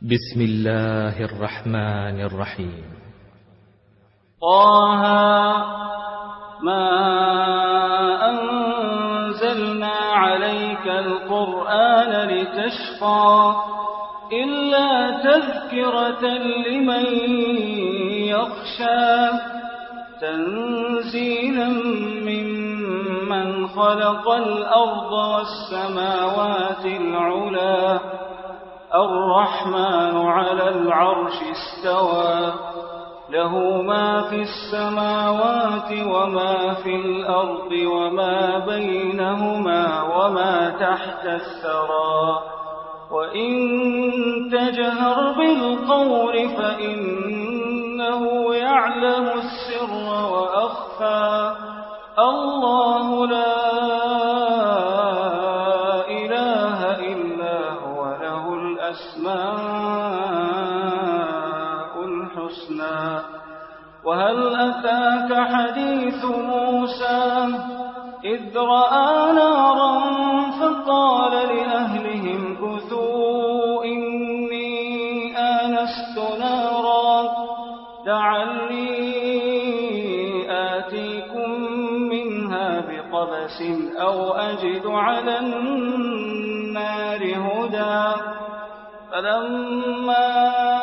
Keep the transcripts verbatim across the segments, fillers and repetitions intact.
بسم الله الرحمن الرحيم. طه ما أنزلنا عليك القرآن لتشقى إلا تذكرة لمن يخشى تنزيلا ممن خلق الأرض والسماوات العلى الرحمن على العرش استوى له ما في السماوات وما في الأرض وما بينهما وما تحت الثرى وإن تجهر بالقول فإنه يعلم السر وأخفى الله لا إله إلا هو له الأسماء الحسنى. وهل أتاك حديث موسى إذ رأى نارا فقال لأهلهم كثوا إني آنست نارا لعلي آتيكم منها بقبس أو أجد على النار هدى. فلما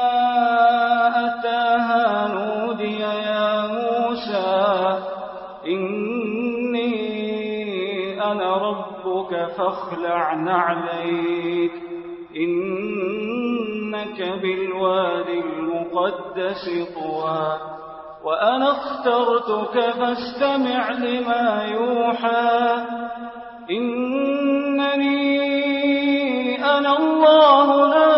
أتاها نودي يا موسى إني أنا ربك فاخلع نعليك إنك بالوادي المقدس طوى وأنا اخترتك فاستمع لما يوحى إنني أنا الله لا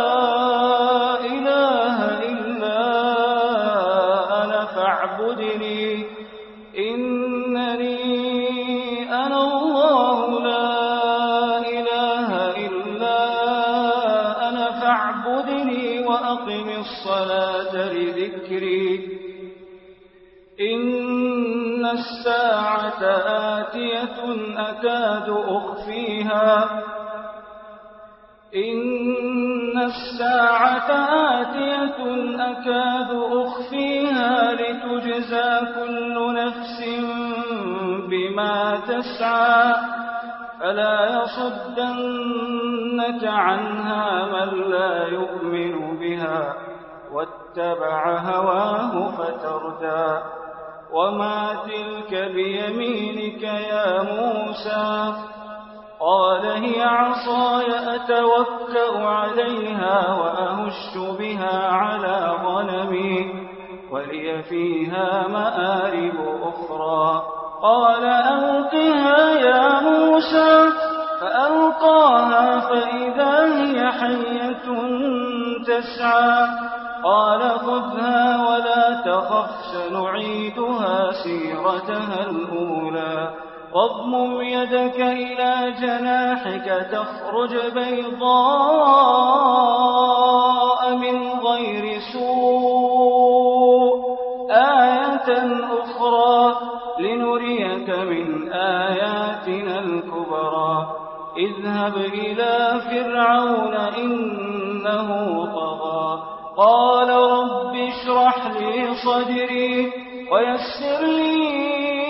إله إلا أنا فاعبدني إنني أنا الله لا إله إلا أنا فاعبدني وأقم الصلاة لذكري إن الساعة آتية أكاد أخفيها إن الساعة آتية أكاد أخفيها لتجزى كل نفس بما تسعى فلا يصدنك عنها من لا يؤمن بها واتبع هواه فتردى. وما تلك بيمينك يا موسى قال هي عصاي أتوكأ عليها وأهش بها على غنمي ولي فيها مآرب أخرى قال ألقها يا موسى فألقاها فإذا هي حية تسعى قال خذها ولا تخف سنعيدها سيرتها الأولى واضمم يدك إلى جناحك تخرج بيضاء من غير سوء آية أخرى لنريك من آياتنا الكبرى اذهب إلى فرعون إنه طغى قال رب اشرح لي صدري ويسر لي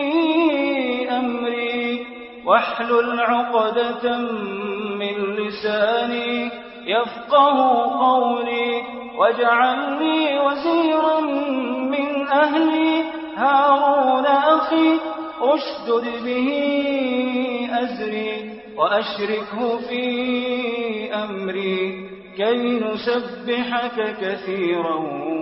أمري واحلل عقدة من لساني يفقه قولي واجعل لي وزيرا من أهلي هارون أخي أشدد به أزري وأشركه في أمري كي نسبحك كثيرا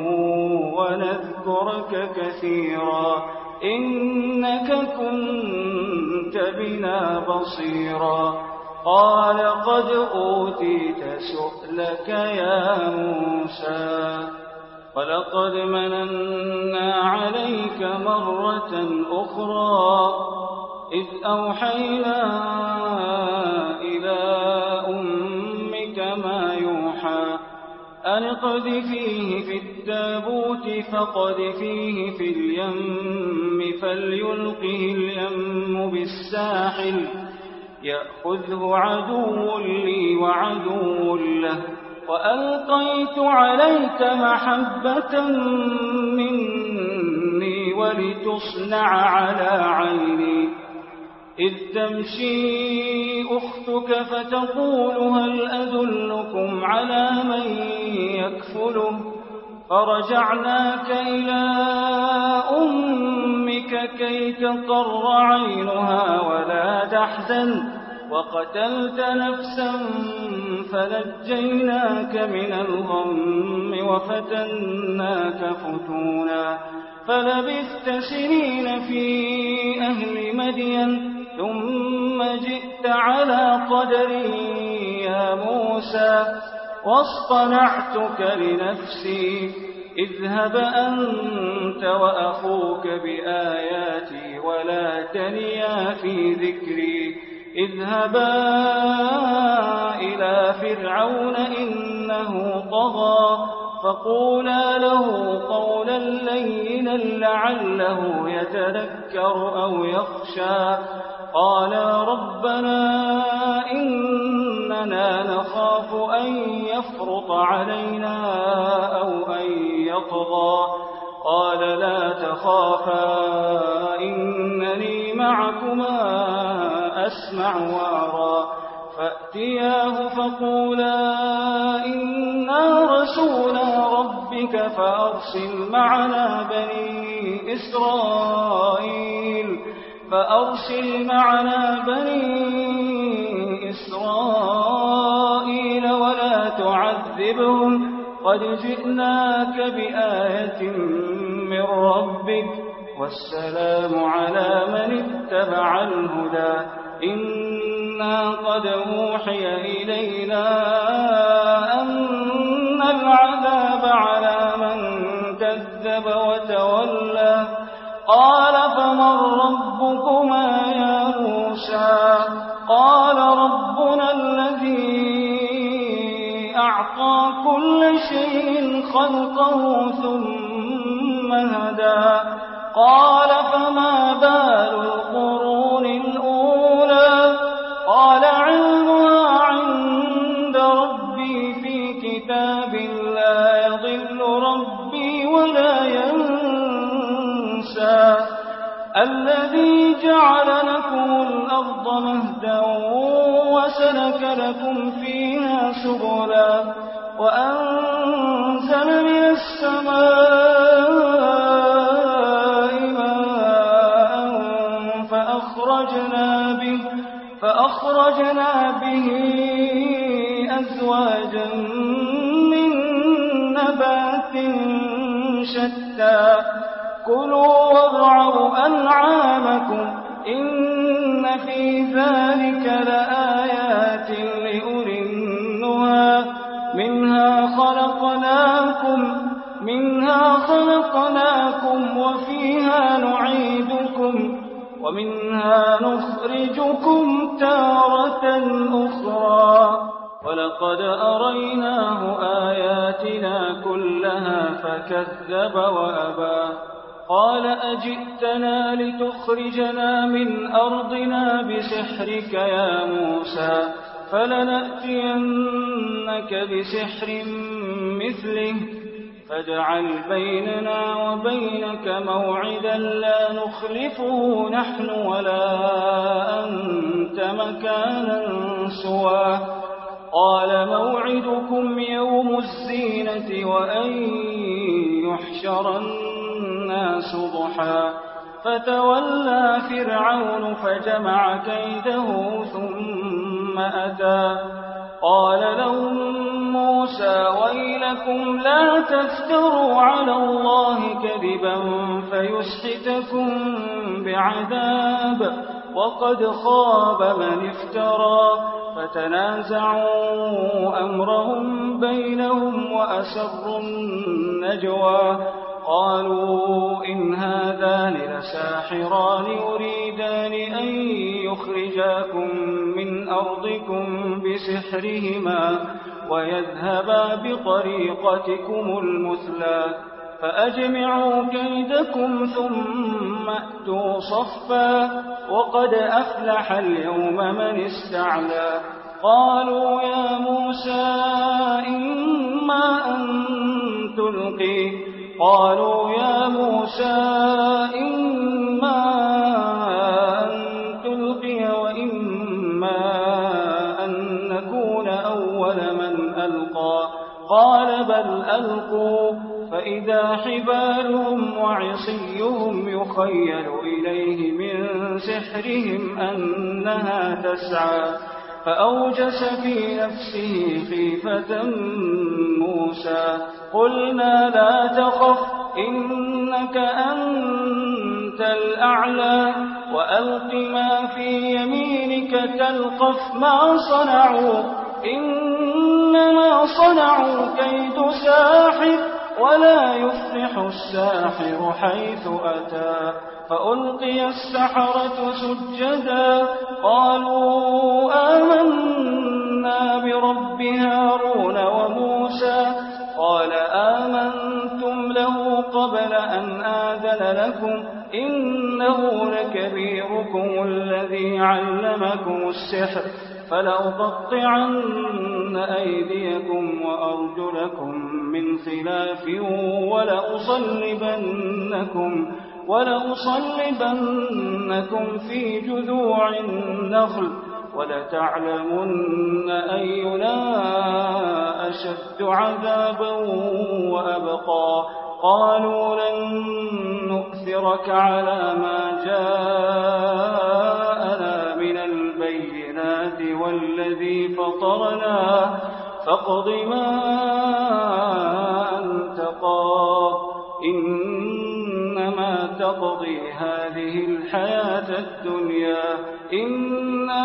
ونذكرك كثيرا إنك كنت بنا بصيرا قال قد أوتيت سؤلك يا موسى ولقد مننا عليك مرة أخرى إذ أوحينا إلى أمك ما يوحى أن اقذفيه في التابوت فاقذفيه في اليم فليلقه اليم بالساحل يأخذه عدو لي وعدو له وألقيت عليك محبة مني ولتصنع على عيني إذ تمشي أختك فتقول هل أدلكم على من يكفله فرجعناك إلى أمك كي تقر عينها ولا تحزن وقتلت نفسا فنجيناك من الغم وفتناك فتونا فلبثت سنين في أهل مدين ثم جئت على قدري يا موسى واصطنعتك لنفسي اذهب أنت وأخوك بآياتي ولا تنيا في ذكري اذهبا إلى فرعون إنه طغى فقولا له قولا لينا لعله يتذكر أو يخشى قالا ربنا إننا نخاف أن يفرط علينا أو أن يطغى قال لا تخافا إنني معكما أسمع وأرى فأتياه فقولا إنا رسولا ربك فأرسل معنا بني إسرائيل فأرسل معنا بني إسرائيل ولا تعذبهم قد جئناك بآية من ربك والسلام على من اتبع الهدى إنا قد أوحي إلينا أن العذاب على من كذب وتولى قال فمن ربكما يا موسى قال ربنا الذي أعطى كل شيء خلقه ثم هدى قال فما بال القرون الأولى قال علمها عند ربي في كتاب لا يضل ربي ولا ينسى الذي جعل لكم الأرض مهدا وسلك لكم فيها سبلا وأنزل من السماء ماء فأخرجنا به, فأخرجنا به أزواجا من نبات شتى كلوا وارعوا أنعامكم إن في ذلك لآيات لأولي النهى منها خلقناكم منها خلقناكم وفيها نعيدكم ومنها نخرجكم تارة أخرى ولقد أريناه آياتنا كلها فكذب وأبى قال أجئتنا لتخرجنا من أرضنا بسحرك يا موسى فلنأتينك بسحر مثله فاجعل بيننا وبينك موعدا لا نخلفه نحن ولا أنت مكانا سواه قال موعدكم يوم الزينة وأن يحشر الناس ضحى فتولى فرعون فجمع كيده ثم أتى قال لهم موسى ويلكم لا تفتروا على الله كذبا فيسحتكم بعذاب وقد خاب من افترى فتنازعوا أمرهم بينهم وأسروا النجوى قالوا إن هذان لساحران يريدان أن يخرجاكم من أرضكم بسحرهما ويذهبا بطريقتكم المثلى فأجمعوا كيدكم ثم أتوا صفا وقد أفلح اليوم من استعلى قالوا يا موسى إما أن تلقي قالوا يا موسى إما أن تلقي وإما أن نكون أول من ألقى قال بل ألقوا فإذا حبالهم وعصيهم يخيل إليه من سحرهم أنها تسعى فأوجس في نفسه خيفة موسى قلنا لا تخف إنك أنت الأعلى وألق ما في يمينك تلقف ما صنعوا إنما صنعوا كيد ساحر ولا يفلح الساحر حيث أتى فألقي السحرة سجدا قالوا آمنا برب هارون وموسى قال آمنتم له قبل أن آذن لكم إنه لكبيركم الذي علمكم السحر فلأقطعن أيديكم وأرجلكم من خلاف ولأصلبنكم ولأصلبنكم في جذوع النخل ولتعلمن أينا أشد عذابا وأبقى قالوا لن نؤثرك على ما جاءنا من البينات والذي فطرنا فاقض ما أنت قاض إنما تقضي هذه الحياة الدنيا إنا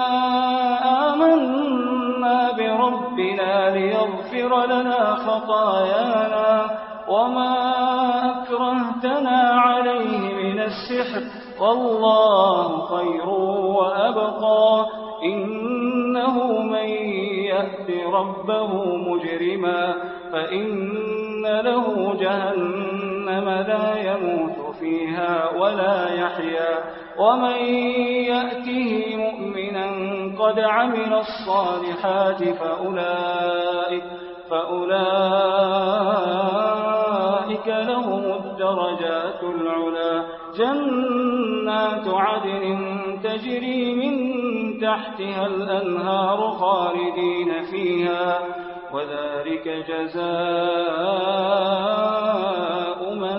آمنا بربنا ليغفر لنا خطايانا وما أكرهتنا عليه من السحر والله خير وأبقى إنه من يأت ربه مجرما فإن له جهنم لا يموت فيها ولا يحيا ومن يأته مؤمنا قد عمل الصالحات فأولئك, فأولئك لهم الدرجات العلا جنات عدن تجري من تحتها الأنهار خالدين فيها وذلك جزاء من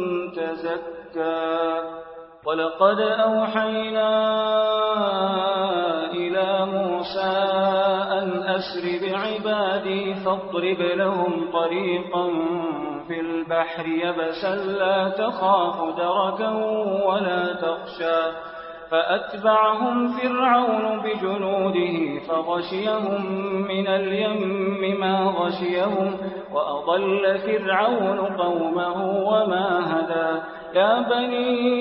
تزكى ولقد أوحينا إلى موسى أن أسر بعبادي فاضرب لهم طريقا في البحر يبسا لا تخاف دركا ولا تخشى فأتبعهم فرعون بجنوده فغشيهم من اليم ما غشيهم وأضل فرعون قومه وما هدى يا بني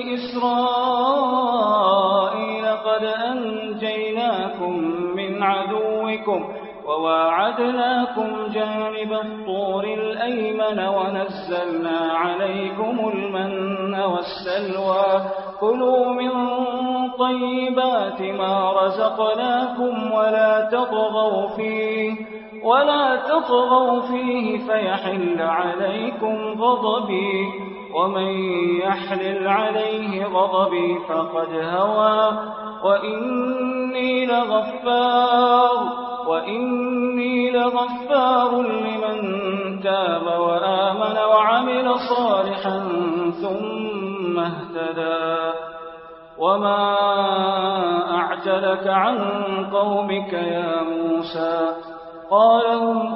إسرائيل قد أنجيناكم من عدوكم وواعدناكم جانب الطور الأيمن ونزلنا عليكم المن والسلوى كلوا من طيبات ما رزقناكم ولا تطغوا فيه ولا تطغوا فيه فيحل عليكم غضبي ومن يحلل عليه غضبي فقد هوى وإني لغفار وإني لغفار لمن تاب وآمن وعمل صالحا ثم اهتدى وما أعجلك عن قومك يا موسى قال هم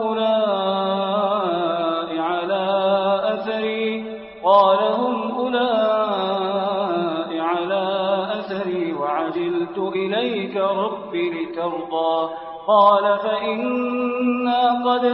أولئك على أثري قال هم أولئك على أثري وعجلت إليك رب لترضى قال فإنا قد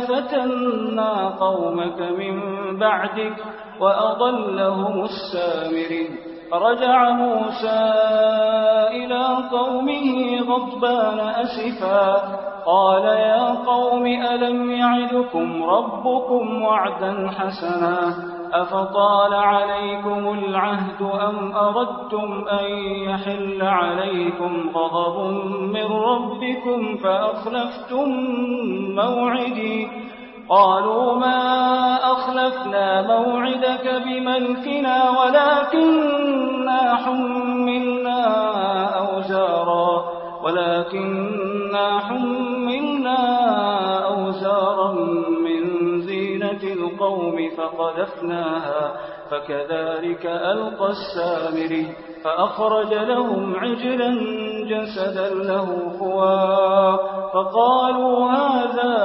فتنا قومك من بعدك وأضلهم السامرين فرجع موسى إلى قومه غضبان أسفا قال يا قوم ألم يعدكم ربكم وعدا حسنا أفطال عليكم العهد أم أردتم أن يحل عليكم غضب من ربكم فأخلفتم موعدي قالوا ما أخلفنا موعدك بملكنا ولكننا حملنا أوزارا ولكننا حملنا أوزارا من زينة القوم فقذفناها فكذلك ألقى السامري فأخرج لهم عجلا جسدا له خوار فقالوا هذا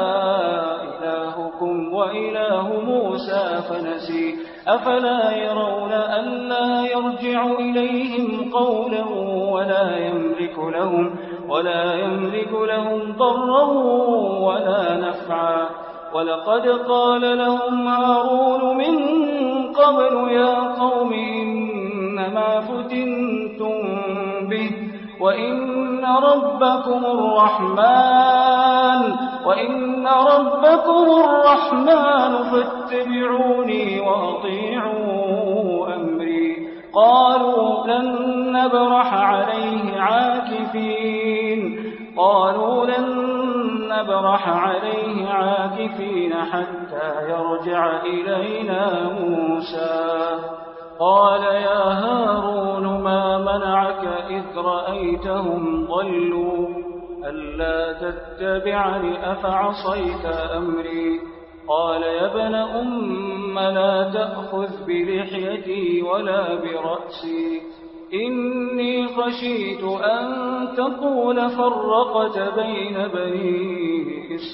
إلهكم وإله موسى فنسي أفلا يرون ألا يرجع إليهم قولا ولا يملك لهم ولا يملك لهم ضرا ولا نفعا ولقد قال لهم هارون من قبل يا قوم إنما فتنتم به وإن ربكم الرحمن وإن ربكم الرحمن فاتبعوني وأطيعوا أمري قالوا لن نبرح عليه عاكفين قالوا لن نبرح عليه عاكفين حتى يرجع إلينا موسى قال يا هارون ما منعك إذ رأيتهم ضلوا ألا تتبعني أفعصيت أمري قال يا ابن أم لا تأخذ بلحيتي ولا برأسي إني خشيت أن تقول فرقت بين بني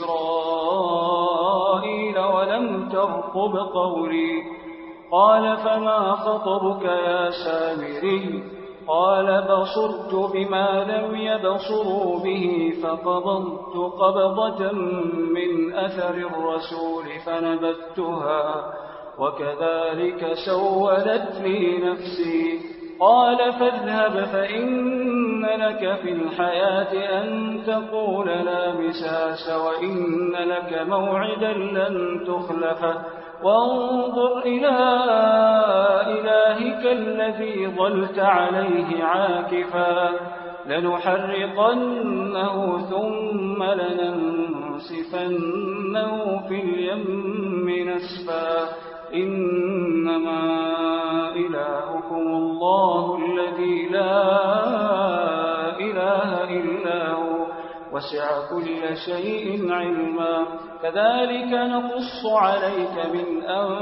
إسرائيل ولم ترقب قولي قال فما خطبك يا سامري قال بصرت بما لم يبصروا به فقبضت قبضة من أثر الرسول فنبذتها وكذلك سولت لي نفسي قال فاذهب فإن لك في الحياة أن تقول لا مساس وإن لك موعدا لن تخلفه وانظر إلى إلهك الذي ظلت عليه عاكفا لنحرقنه ثم لننسفنه في اليم نسفا إنما إلهكم الله الذي لا إله إلا هو وسع كل شيء علما كذلك نقص عليك من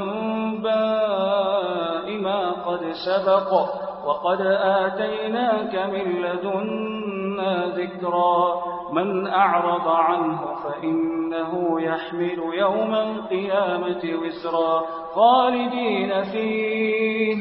أنباء ما قد سبق وقد آتيناك من لدنا ذكرا من أعرض عنه فإنه يحمل يوم القيامة وزرا خالدين فيه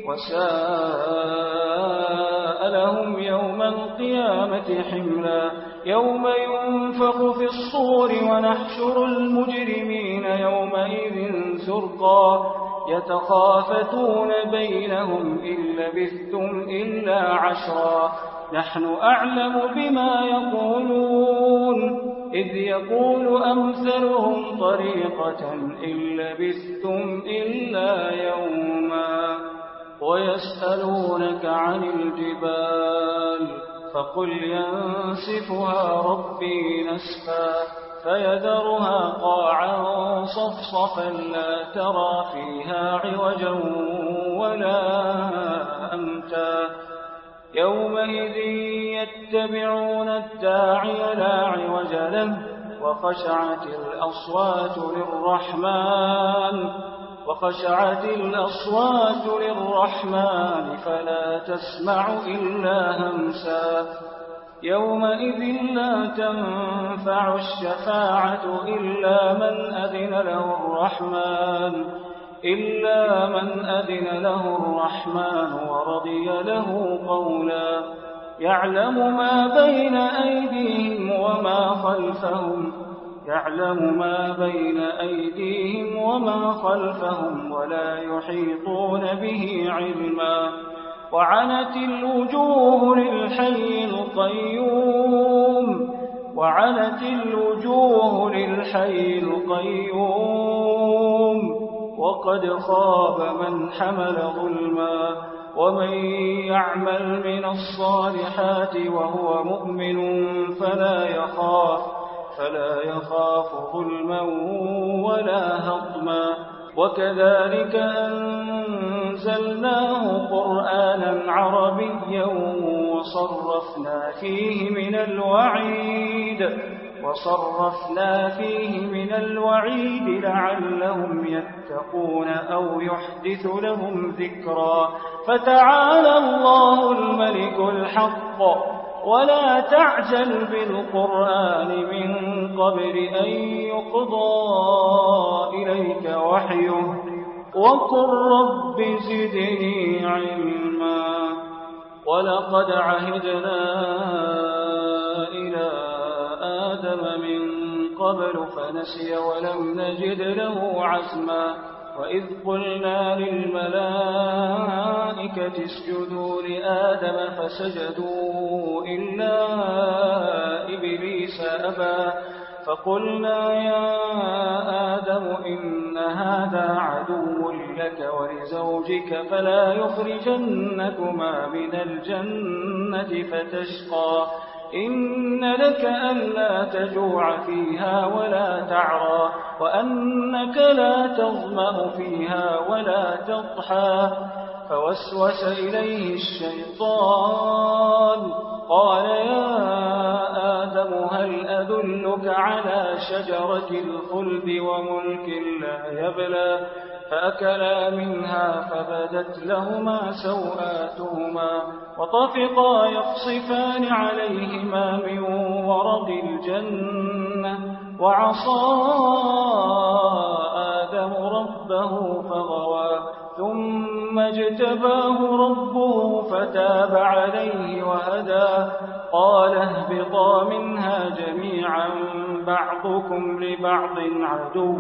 وساء لهم يوم القيامة حملا يوم ينفخ في الصور ونحشر المجرمين يومئذ زرقا يتخافتون بينهم إن لبثتم إلا عشرا نحن أعلم بما يقولون إذ يقول أمثلهم طريقة إن لبثتم إلا يوما ويسألونك عن الجبال فقل ينسفها ربي نسفا فيذرها قاعا صفصفا لا ترى فيها عوجا ولا أمتا يومئذ يتبعون الداعي لا عوج له وخشعت الأصوات للرحمن وخشعت الأصوات للرحمن فلا تسمع إلا همسا يومئذ لا تنفع الشفاعة إلا من أذن له الرحمن إلا من أذن له الرحمن ورضي له قولا يعلم ما بين أيديهم وما خلفهم يعلم ما بين أيديهم وما خلفهم ولا يحيطون به علما وعنت الوجوه للحي القيوم وعنت الوجوه للحي القيوم وقد خاب من حمل ظلما ومن يعمل من الصالحات وهو مؤمن فلا يخاف فلا يخاف ظلما ولا هضما وكذلك أنزلناه قرآنا عربيا وصرفنا فيه من الوعيد وصرفنا فيه من الوعيد لعلهم يتقون أو يحدث لهم ذكرا فتعالى الله الملك الحق ولا تعجل بالقرآن من قبل أن يقضى إليك وحيه وقل رب زدني علما ولقد عهدنا إلى آدم من قبل فنسي ولم نجد له عزما وإذ قلنا للملائكة اسجدوا لآدم فسجدوا إلا إبليس أبى فقلنا يا آدم إن هذا عدو لك ولزوجك فلا يخرجنكما من الجنة فتشقى إن لك ألا تجوع فيها ولا تعرى وأنك لا تظمأ فيها ولا تضحى فوسوس إليه الشيطان قال يا آدم هل أدلك على شجرة الخلد وملك لا يبلى فأكلا منها فبدت لهما سوآتهما وطفقا يخصفان عليهما من ورق الجنة وعصى آدم ربه فغوى ثم اجتباه ربه فتاب عليه وهدى قال اهبطا منها جميعا بعضكم لبعض عدو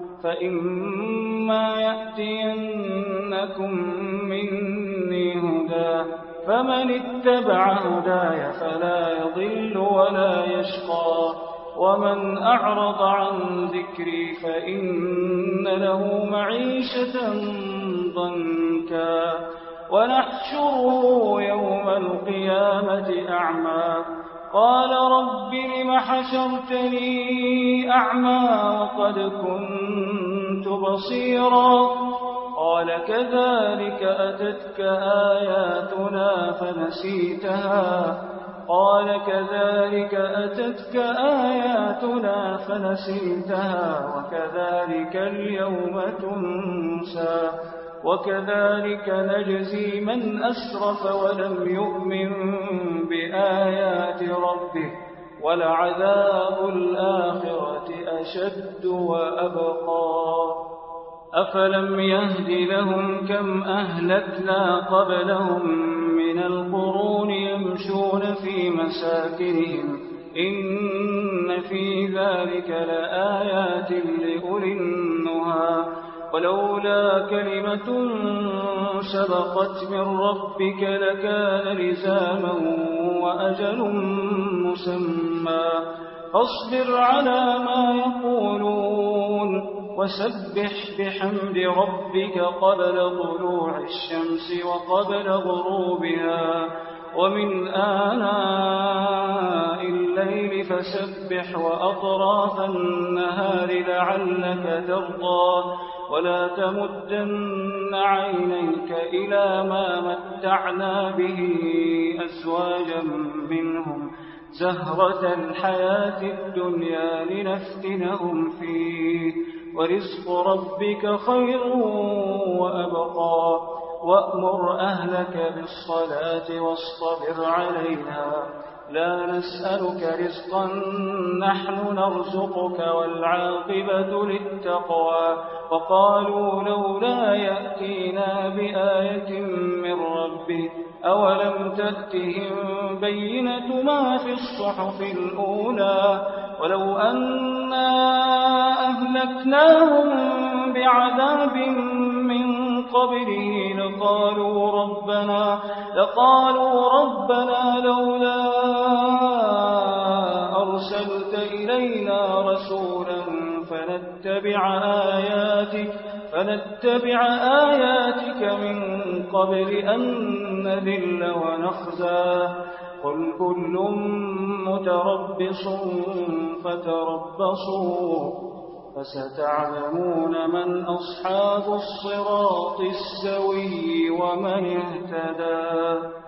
فإما يأتينكم مني هدى فمن اتبع هداي فلا يضل ولا يشقى ومن أعرض عن ذكري فإن له معيشة ضنكا ونحشره يوم القيامة أعمى قال رب لم حشرتني أعمى وقد كنت بصيرا قال كذلك أتتك آياتنا فنسيتها قال كذلك أتتك آياتنا فنسيتها وكذلك اليوم تنسى وكذلك نجزي من أسرف ولم يؤمن بآيات ربه ولعذاب الآخرة أشد وأبقى أفلم يهد لهم كم أهلكنا قبلهم من القرون يمشون في مساكنهم إن في ذلك لآيات لأولي النهى ولولا كلمة سبقت من ربك لكان لزاما وأجل مسمى فاصبر على ما يقولون وسبح بحمد ربك قبل طلوع الشمس وقبل غروبها ومن آناء الليل فسبح وأطراف النهار لعلك ترضى ولا تمدن عينيك إلى ما متعنا به أزواجا منهم زهرة الحياة الدنيا لنفتنهم فيه ورزق ربك خير وأبقى وأمر أهلك بالصلاة واصطبر عليها لا نسألك رزقا نحن نرزقك والعاقبة للتقوى وقالوا لولا يأتينا بآية من ربه أولم تأتهم بينة ما في الصحف الأولى ولو أنا أهلكناهم بعذاب من قبله لقالوا ربنا, لقالوا ربنا لولا أرسلت إلينا رسولا فنتبع آياتك, فنتبع آياتك من قبل أن نذل ونخزى. قل كل متربص فتربصوا فستعلمون من أصحاب الصراط السوي ومن اهتدى.